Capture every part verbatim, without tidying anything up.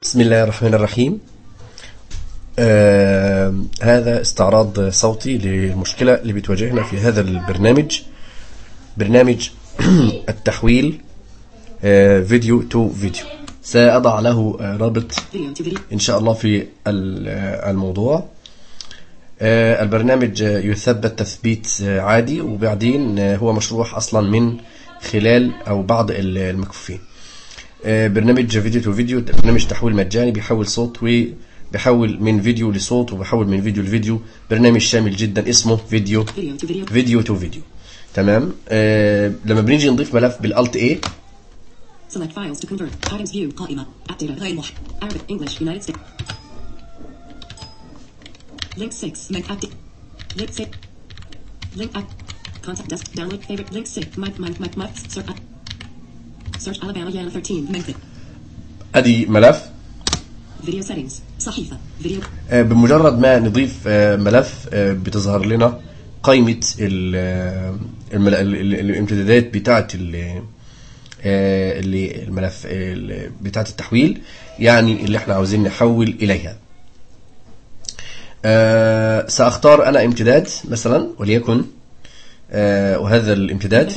بسم الله الرحمن الرحيم. آه هذا استعراض صوتي للمشكلة اللي بتواجهنا في هذا البرنامج، برنامج التحويل آه فيديو تو فيديو. سأضع له آه رابط إن شاء الله في الموضوع. آه البرنامج يثبت تثبيت آه عادي، وبعدين آه هو مشروح أصلا من خلال أو بعض المكفوفين. برنامج فيديو تو فيديو، برنامج تحويل مجاني بيحول صوت وبيحول من فيديو لصوت وبيحول من فيديو لفيديو. برنامج شامل جدا اسمه فيديو فيديو تو فيديو. تمام. آه لما بنيجي نضيف ملف بالالت اي select files to convert items view قائمة active غير مح Arabic English United States link six make active link six link act contact desk download favorite link six mic mic mic mic search search Alabama Yana thirteen method ادي ملف video settings صحيفة فيديو. آه بمجرد ما نضيف آه ملف آه بتظهر لنا قائمة الامتدادات بتاعة اللي الملف بتاعة التحويل، يعني اللي احنا عاوزين نحول إليها. آه سأختار أنا امتداد مثلا وليكن آه وهذا الامتداد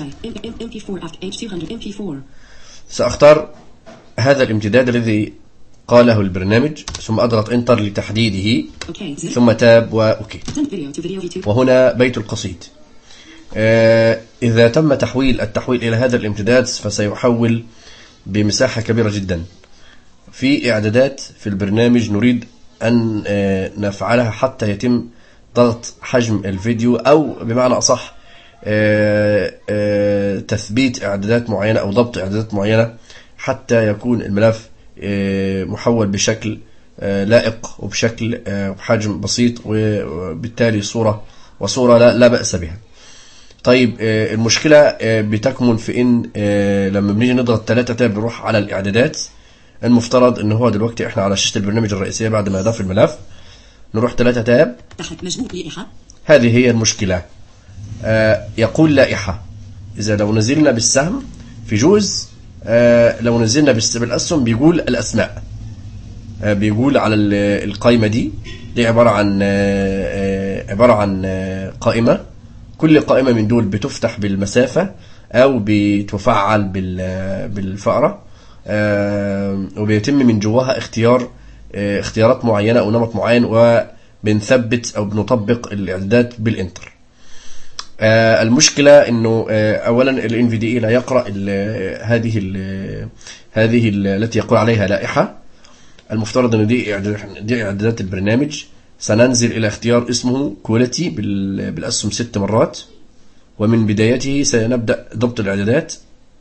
سأختار هذا الامتداد الذي قاله البرنامج، ثم أضغط انتر لتحديده، ثم تاب وأوكي. وهنا بيت القصيد. آه إذا تم تحويل التحويل إلى هذا الامتداد فسيحول بمساحة كبيرة جدا. في إعدادات في البرنامج نريد أن آه نفعلها حتى يتم ضغط حجم الفيديو، أو بمعنى أصح آه آه تثبيت إعدادات معينة أو ضبط إعدادات معينة حتى يكون الملف آه محول بشكل آه لائق وبشكل آه بحجم بسيط، وبالتالي صورة وصورة لا, لا بأس بها. طيب آه المشكلة آه بتكمن في إن آه لما بنيجي نضغط ثلاثة تاب نروح على الإعدادات. المفترض إن هو دلوقتي إحنا على شاشة البرنامج الرئيسية بعد ما أضاف الملف، نروح ثلاثة تاب. هذه هي المشكلة. آه يقول لائحة. إذا لو نزلنا بالسهم في جزء، آه لو نزلنا بالأسهم بيقول الأسماء، آه بيقول على القائمة دي دي عبارة عن آه عبارة عن آه قائمة. كل قائمة من دول بتفتح بالمسافة أو بتفعل بالفأرة، آه وبيتم من جواها اختيار آه اختيارات معينة أو نمط معين، وبنثبت أو بنطبق الإعدادات بالإنتر. آه المشكلة إنه آه أولا ال إن في دي إي لا يقرأ ال هذه ال هذه ال التي يقول عليها لائحة. المفترض إن دي دي إعدادات البرنامج. سننزل إلى اختيار اسمه كواليتي بالأسهم ست مرات، ومن بدايته سنبدأ ضبط الإعدادات.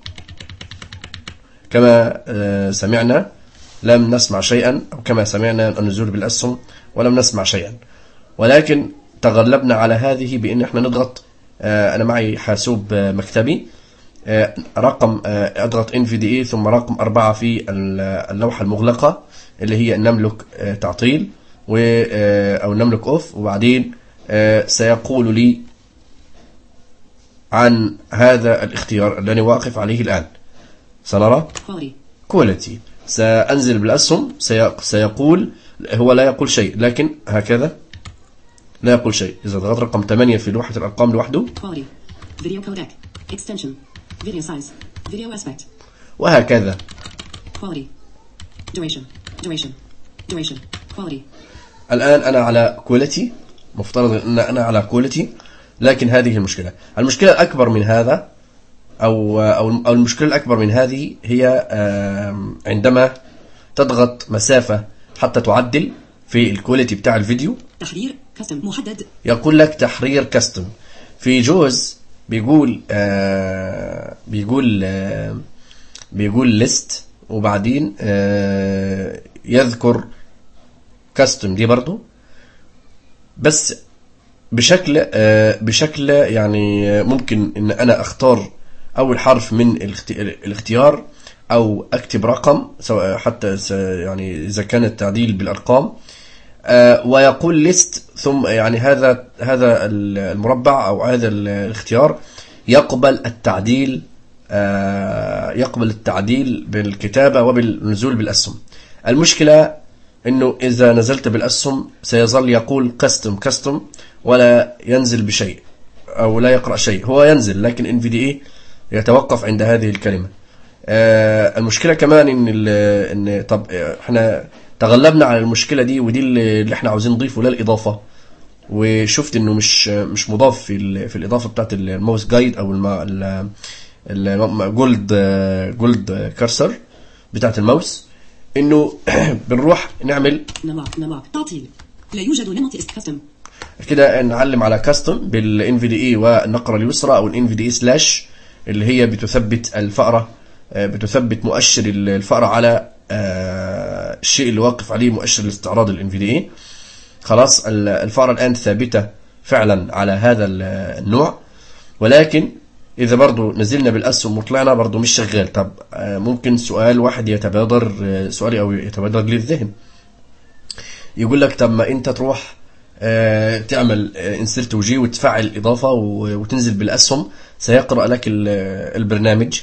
كما آه سمعنا لم نسمع شيئا، أو كما سمعنا النزول بالأسهم ولم نسمع شيئا، ولكن تغلبنا على هذه بأن احنا نضغط. آه أنا معي حاسوب آه مكتبي، آه رقم آه أضغط إن في دي إي ثم رقم أربعة في اللوحة المغلقة اللي هي نملك آه تعطيل و آه أو نملك أوف، وبعدين آه سيقول لي عن هذا الاختيار الذي واقف عليه الآن. سنرى كواليتي. سأنزل بالأسهم، سيقول هو لا يقول شيء، لكن هكذا لا يقول شيء. إذا ضغط رقم ثمانية في لوحة الأرقام لوحده، وهكذا. الآن أنا على كواليتي، مفترض أن أنا على كواليتي، لكن هذه المشكلة. المشكلة الأكبر من هذا أو أو المشكلة الأكبر من هذه هي عندما تضغط مسافة حتى تعدل في الكواليتي بتاع الفيديو. تحرير كاستم محدد، يقول لك تحرير كاستم. في جوز بيقول آه بيقول آه بيقول ليست، وبعدين آه يذكر كاستم دي برضو، بس بشكل آه بشكل يعني ممكن ان انا اختار اول حرف من الاختيار، او اكتب رقم سواء حتى يعني اذا كان التعديل بالارقام. آه ويقول ليست، ثم يعني هذا هذا المربع او هذا الاختيار يقبل التعديل آه يقبل التعديل بالكتابة وبالنزول بالأسهم. المشكلة انه اذا نزلت بالاسهم سيظل يقول كاستم كاستم ولا ينزل بشيء او لا يقرأ شيء. هو ينزل لكن إن في دي إيه يتوقف عند هذه الكلمة. آه المشكلة كمان ان ان طب احنا تغلبنا على المشكلة دي، ودي اللي احنا عاوزين نضيفه للإضافة، وشفت انه مش مش مضاف في في الإضافة بتاعت الماوس جايد او الجولد جولد كارسر بتاعت الماوس، انه بنروح نعمل نمط نمط تعطيل لا يوجد نمط كاستم كده، نعلم على كاستم بالان في دي اي والنقرة اليسرى او الان في دي اي سلاش اللي هي بتثبت الفأرة، بتثبت مؤشر الفأرة على الشيء اللي واقف عليه مؤشر الاستعراض الان في دي اي. خلاص الفأرة الآن ثابتة فعلا على هذا النوع، ولكن إذا برضو نزلنا بالأسهم وطلعنا برضو مش شغال. طب ممكن سؤال واحد يتبادر سؤالي أو يتبادر للذهن، يقول لك طب ما أنت تروح تعمل انسرت وجي وتفعل الإضافة وتنزل بالأسهم، سيقرأ لك البرنامج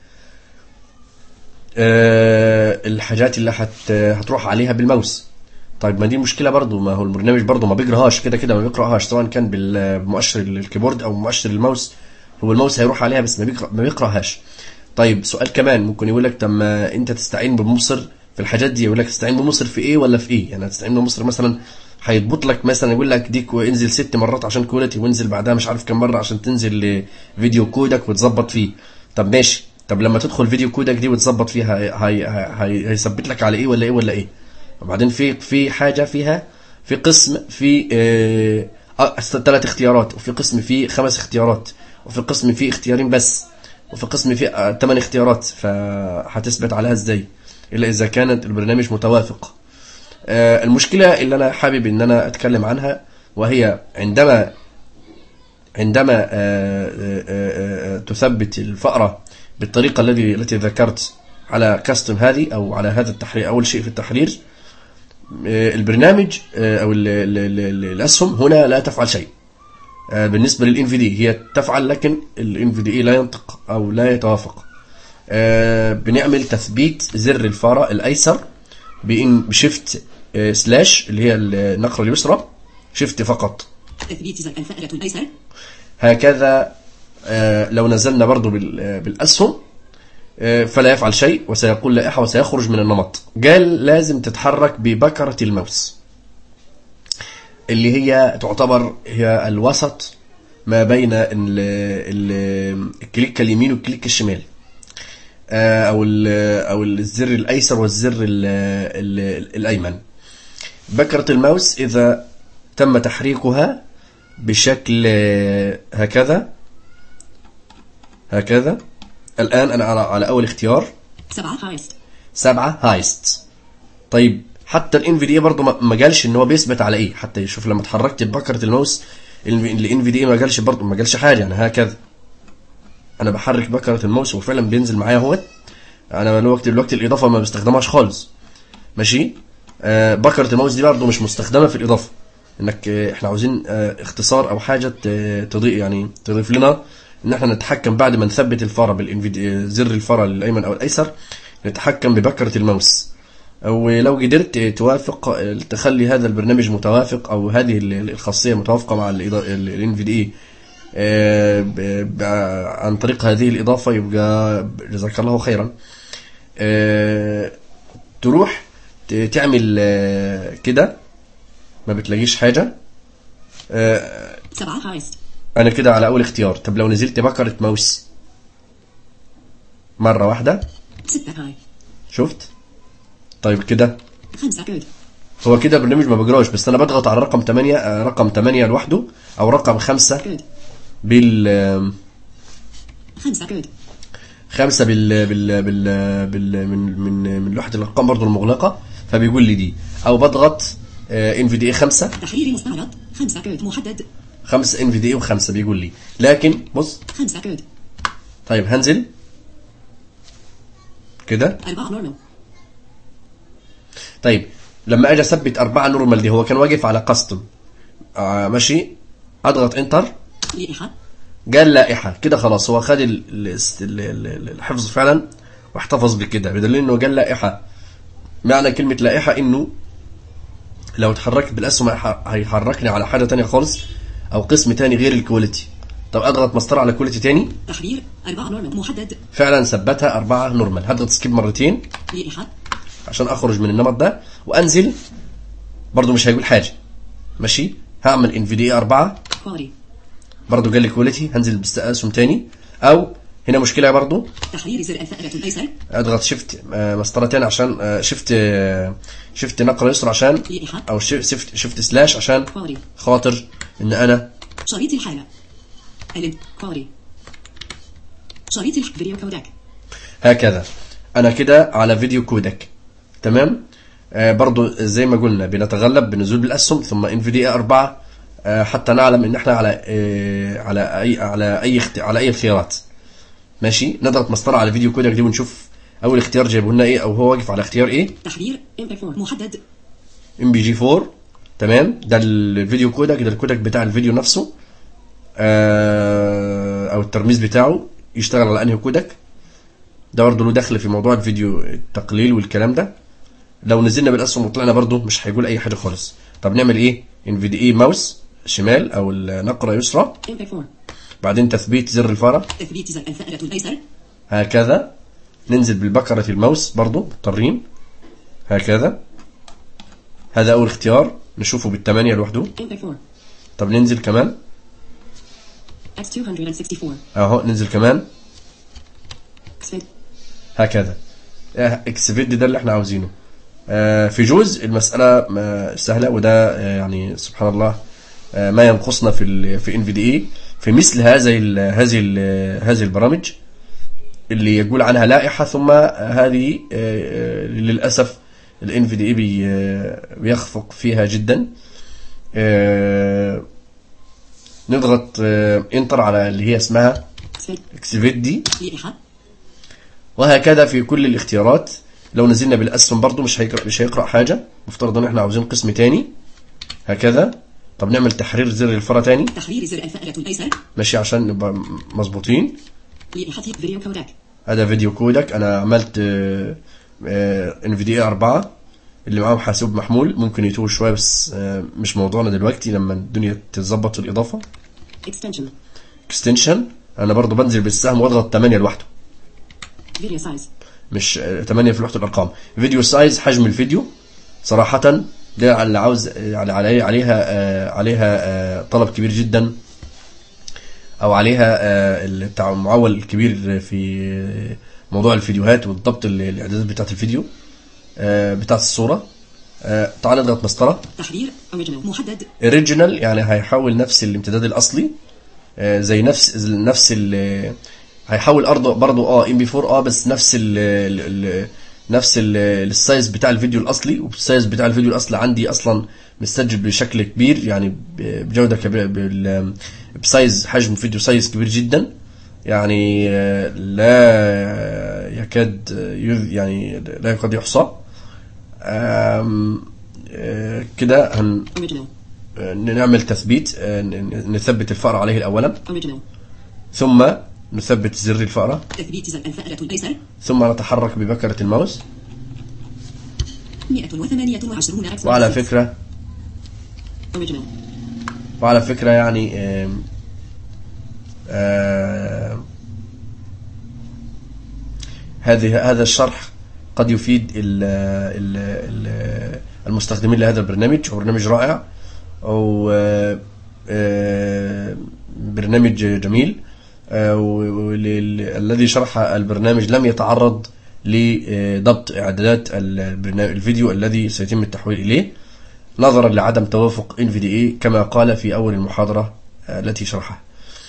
الحاجات اللي هتروح عليها بالماوس. طيب ما دي مشكلة برضو، ما هو البرنامج برضو ما بيقراهاش كده كده، ما بيقراهاش سواء كان بمؤشر الكيبورد أو مؤشر الماوس، هو الماوس هيروح عليها بس ما بيقرأ ما بيقراهاش. طيب سؤال كمان ممكن يقول لك طب ما انت تستعين بمبصر في الحاجات دي، يقول لك تستعين بمبصر في ايه ولا في ايه؟ يعني تستعين بمبصر مثلا هيضبط لك مثلا يقول لك ديك وانزل ست مرات عشان كواليتي، وانزل بعدها مش عارف كم مره عشان تنزل فيديو كودك وتظبط فيه. طب ماشي، طب لما تدخل فيديو كودك دي وتظبط فيها هي هي هيثبت لك على ايه ولا ايه ولا ايه؟ وبعدين في في حاجه فيها في قسم في اه ثلاث اختيارات، وفي قسم فيه خمس اختيارات، وفي قسم فيه اختيارين بس، وفي قسم فيه ثمان اختيارات، فهتثبت عليها ازاي الا اذا كانت البرنامج متوافق. آه المشكلة اللي انا حابب ان انا اتكلم عنها، وهي عندما عندما آه آه آه تثبت الفأرة بالطريقة التي التي ذكرت على كاستم هذه او على هذا التحرير، اول شيء في التحرير آه البرنامج آه او ال ال ال الاسهم هنا لا تفعل شيء. آه بالنسبة للإن في دي هي تفعل، لكن الإن في دي لا ينطق او لا يتوافق. آه بنعمل تثبيت زر الفأرة الايسر بإن بشفت سلاش اللي هي النقرة اليسرى، شفت فقط تثبيت زر الفأرة الأيسر هكذا. آه لو نزلنا برضو بالأسهم آه فلا يفعل شيء، وسيقول لائحة وسيخرج من النمط. قال لازم تتحرك ببكرة الماوس اللي هي تعتبر هي الوسط ما بين الكليك اليمين والكليك الشمال، او او الزر الايسر والزر ال ال الايمن. بكرة الماوس اذا تم تحريكها بشكل هكذا هكذا. الان انا على اول اختيار سبعة هايست سبعة هايست. طيب حتى الان في دي برضه ما قالش ان هو بيثبت على ايه، حتى يشوف لما اتحركت ببكرة الماوس الان في دي ما قالش برضه ما قالش حاجه. يعني هكذا انا بحرك بكرة الماوس وفعلا بينزل معايا اهوت. انا الوقت الوقت الاضافه ما بستخدمهاش خالص، ماشي. آه بكرة الماوس دي برضه مش مستخدمه في الاضافه، انك آه احنا عاوزين آه اختصار او حاجه تضيء يعني تضيف لنا ان احنا نتحكم بعد ما نثبت الفاره بالانفيديا زر الفاره الايمن او الايسر، نتحكم ببكرة الماوس. او لو قدرت توافق تخلي هذا البرنامج متوافق او هذه الخاصيه متوافقه مع الان في دي عن طريق هذه الإضافة، يبقى جزاك الله خيرا. تروح تعمل كده ما بتلاقيش حاجة. سبعة هايست أنا كده على أول اختيار. طب لو نزلت بكرة ماوس مرة واحدة ستة هاي شفت؟ طيب كده خمسة كود. هو كده برنامج ما بيقراش، بس أنا بضغط على رقم ثمانية رقم ثمانية لوحده أو رقم خمسة كود. بال خمسة كود خمسة بال بال بال, بال... من من من لوحة الأرقام برضو المغلقة، فبيقول لي دي. أو بضغط ان في دي اي خمسة تحرير مستعرض خمسة كود محدد خمسة ان في دي اي وخمسة بيقول لي، لكن بص خمسة كود. طيب هنزل كده أربعة نورمال. طيب لما اجي اثبت أربعة نورمال دي، هو كان واقف على كاستم آه ماشي. اضغط انتر لائحة قال لائحة كده خلاص. هو خد الحفظ فعلا واحتفظ بكده، بدليل انه قال لائحة معنى كلمة لائحة إنه لو اتحركت بالأسهم هيحركني على حاجة تانية خالص أو قسم تاني غير الكواليتي. طب أضغط مسطرة على كواليتي تاني. تحرير أربعة نورمال محدد. فعلا ثبتها أربعة نورمال. هضغط سكيب مرتين لائحة عشان أخرج من النمط ده وأنزل، برضو مش هيقول حاجة. ماشي. هعمل إن في دي إيه أربعة برضو قال لي كواليتي، هنزل بالأسهم تاني. أو هنا مشكلة برضو، تحرير زر الفأرة الأيسر. اضغط شيفت مسطرة تاني عشان شيفت شيفت نقرة يسرى عشان، او شيفت شيفت سلاش عشان خاطر ان انا شريط الحالة كواليتي شريط الفيديو كودك. هكذا انا كده على فيديو كودك. تمام. آه برضو زي ما قلنا بنتغلب بنزول بالاسهم ثم ان في دي أربعة آه حتى نعلم ان احنا على آه على اي على اي على اي خيارات. ماشي. نضغط مسطرة على فيديو كودك دي ونشوف اول اختيار جايبه لنا ايه، او هو واقف على اختيار ايه. تحرير ام بي أربعة محدد. ام بي جي أربعة. تمام. ده الفيديو كودك، ده الكودك بتاع الفيديو نفسه آه او الترميز بتاعه يشتغل على انهي كودك. ده برضه له دخل في موضوع الفيديو التقليل والكلام ده. لو نزلنا بالاسهم وطلعنا برضه مش هيقول اي حاجه خالص. طب نعمل ايه؟ ان في دي اي ماوس شمال او النقره يسرى، بعدين تثبيت زر الفاره، تثبيت زر الفأرة الأيسر. هكذا. ننزل بالبكرة الماوس برضو مضطرين هكذا. هذا أول اختيار نشوفه بالثمانية لوحده. طب ننزل كمان اهو، ننزل كمان هكذا. اكسفيد ده اللي احنا عاوزينه. آه في جزء المسألة سهلة، وده آه يعني سبحان الله آه ما ينقصنا في ال في ان في دي اي في مثل هذه ال هذه ال هذه البرامج اللي يقول عنها لائحة. ثم هذه للأسف ال إن في دي إيه بيخفق فيها جدا. نضغط انتر على اللي هي اسمها اكسفيد دي، وهكذا في كل الاختيارات. لو نزلنا بالأسهم برضو مش هيقرأ مش هيقرأ حاجة، مفترض ان احنا عاوزين قسم تاني هكذا. طب نعمل تحرير زر الفأرة تاني، تحرير زر الفأرة الأيسر. ماشي عشان نبقى مظبوطين. فيديو كودك. هذا فيديو كودك. انا عملت ان في دي اي أربعة اللي معاه حاسوب محمول، ممكن يتوه شويه بس مش موضوعنا دلوقتي لما الدنيا تتظبط في الاضافه. اكستنشن اكستنشن انا برضو بنزل بالسهم واضغط ثمانية لوحده، فيديو سايز مش ثمانية في لوحه الارقام. فيديو سايز حجم الفيديو صراحه ده اللي عاوز عليها عليها عليها طلب كبير جدا، او عليها المعول الكبير في موضوع الفيديوهات والضبط الاعدادات بتاعه الفيديو بتاعه الصوره. تعال نضغط مسطره تحرير اوريجينال محدد. اوريجينال يعني هيحول نفس الامتداد الاصلي زي نفس نفس ال هيحول ارضه برضه اه ام بي أربعة اه بس نفس ال نفس السايز بتاع الفيديو الاصلي. والسايز بتاع الفيديو الاصلي عندي اصلا مستسجل بشكل كبير، يعني بجوده كبيره، بسايز حجم فيديو سايز كبير جدا، يعني لا يكاد يعني لا يكاد يحصى. كده هن نعمل تثبيت، نثبت الفأرة عليه الأولا، ثم نثبت زر الفأرة، تثبيت زر الفأرة الأيسر، ثم نتحرك ببكرة الماوس. مئة وثمانية وعشرون وعلى فكرة وعلى فكرة يعني آم آم هذه هذا الشرح قد يفيد ال ال المستخدمين لهذا البرنامج. هو برنامج رائع، أو برنامج جميل، والذي شرح البرنامج لم يتعرض لضبط إعدادات الفيديو الذي سيتم التحويل إليه نظرا لعدم توافق إن في دي إيه كما قال في أول المحاضرة التي شرحها.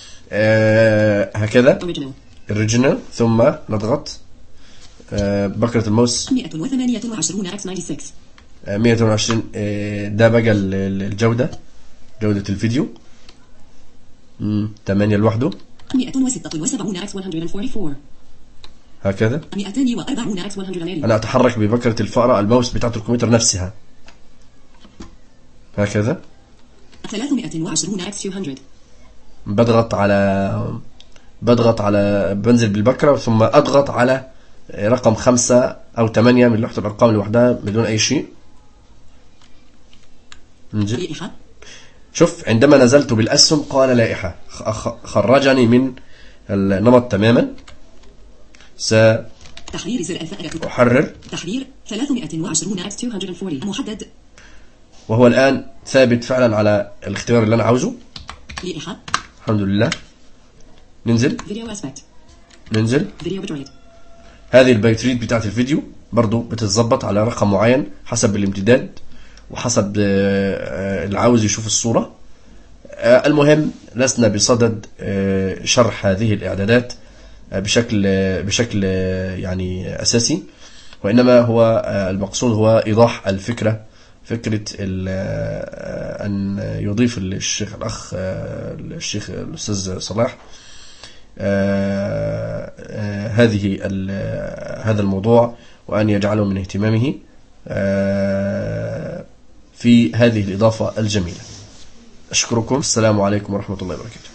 هكذا Original، ثم نضغط بكرة الماوس مئة وثمانية وعشرون إكس تسعة وتسعين مئة وعشرين. ده بقى الجودة، جودة الفيديو ثمانية لوحده. مئة وستة وسبعين إكس مئة وأربعة وأربعين هكذا. مئتين وأربعين إكس مئة وثمانين. أنا أتحرك ببكرة الفأرة الماوس بتاعة الكمبيوتر نفسها هكذا. ثلاثمئة وعشرين إكس مئتين. بضغط على بضغط على بنزل بالبكرة ثم أضغط على رقم خمسة أو ثمانية من لوحة الأرقام لوحدها بدون أي شيء. ننزل. شوف عندما نزلت بالأسهم قال لائحة، خرجني من النمط تماما. س تحرير زر الفائدة. أحرر. تحرير ثلاثمائة وعشرون أكس مئتين وأربعين محدد. وهو الآن ثابت فعلا على الاختيار اللي أنا عاوزه. لائحة. الحمد لله. ننزل. فيديو أسبكت. ننزل. فيديو بتريد. هذه البايت ريت بتاعت الفيديو برضو بتتظبط على رقم معين حسب الامتداد وحسب اللي عاوز يشوف الصورة. المهم لسنا بصدد شرح هذه الإعدادات بشكل بشكل يعني أساسي، وإنما هو المقصود هو إيضاح الفكرة، فكرة أن يضيف الشيخ الأخ الشيخ الأستاذ صلاح هذه هذا الموضوع وأن يجعله من اهتمامه في هذه الإضافة الجميلة. أشكركم. السلام عليكم ورحمة الله وبركاته.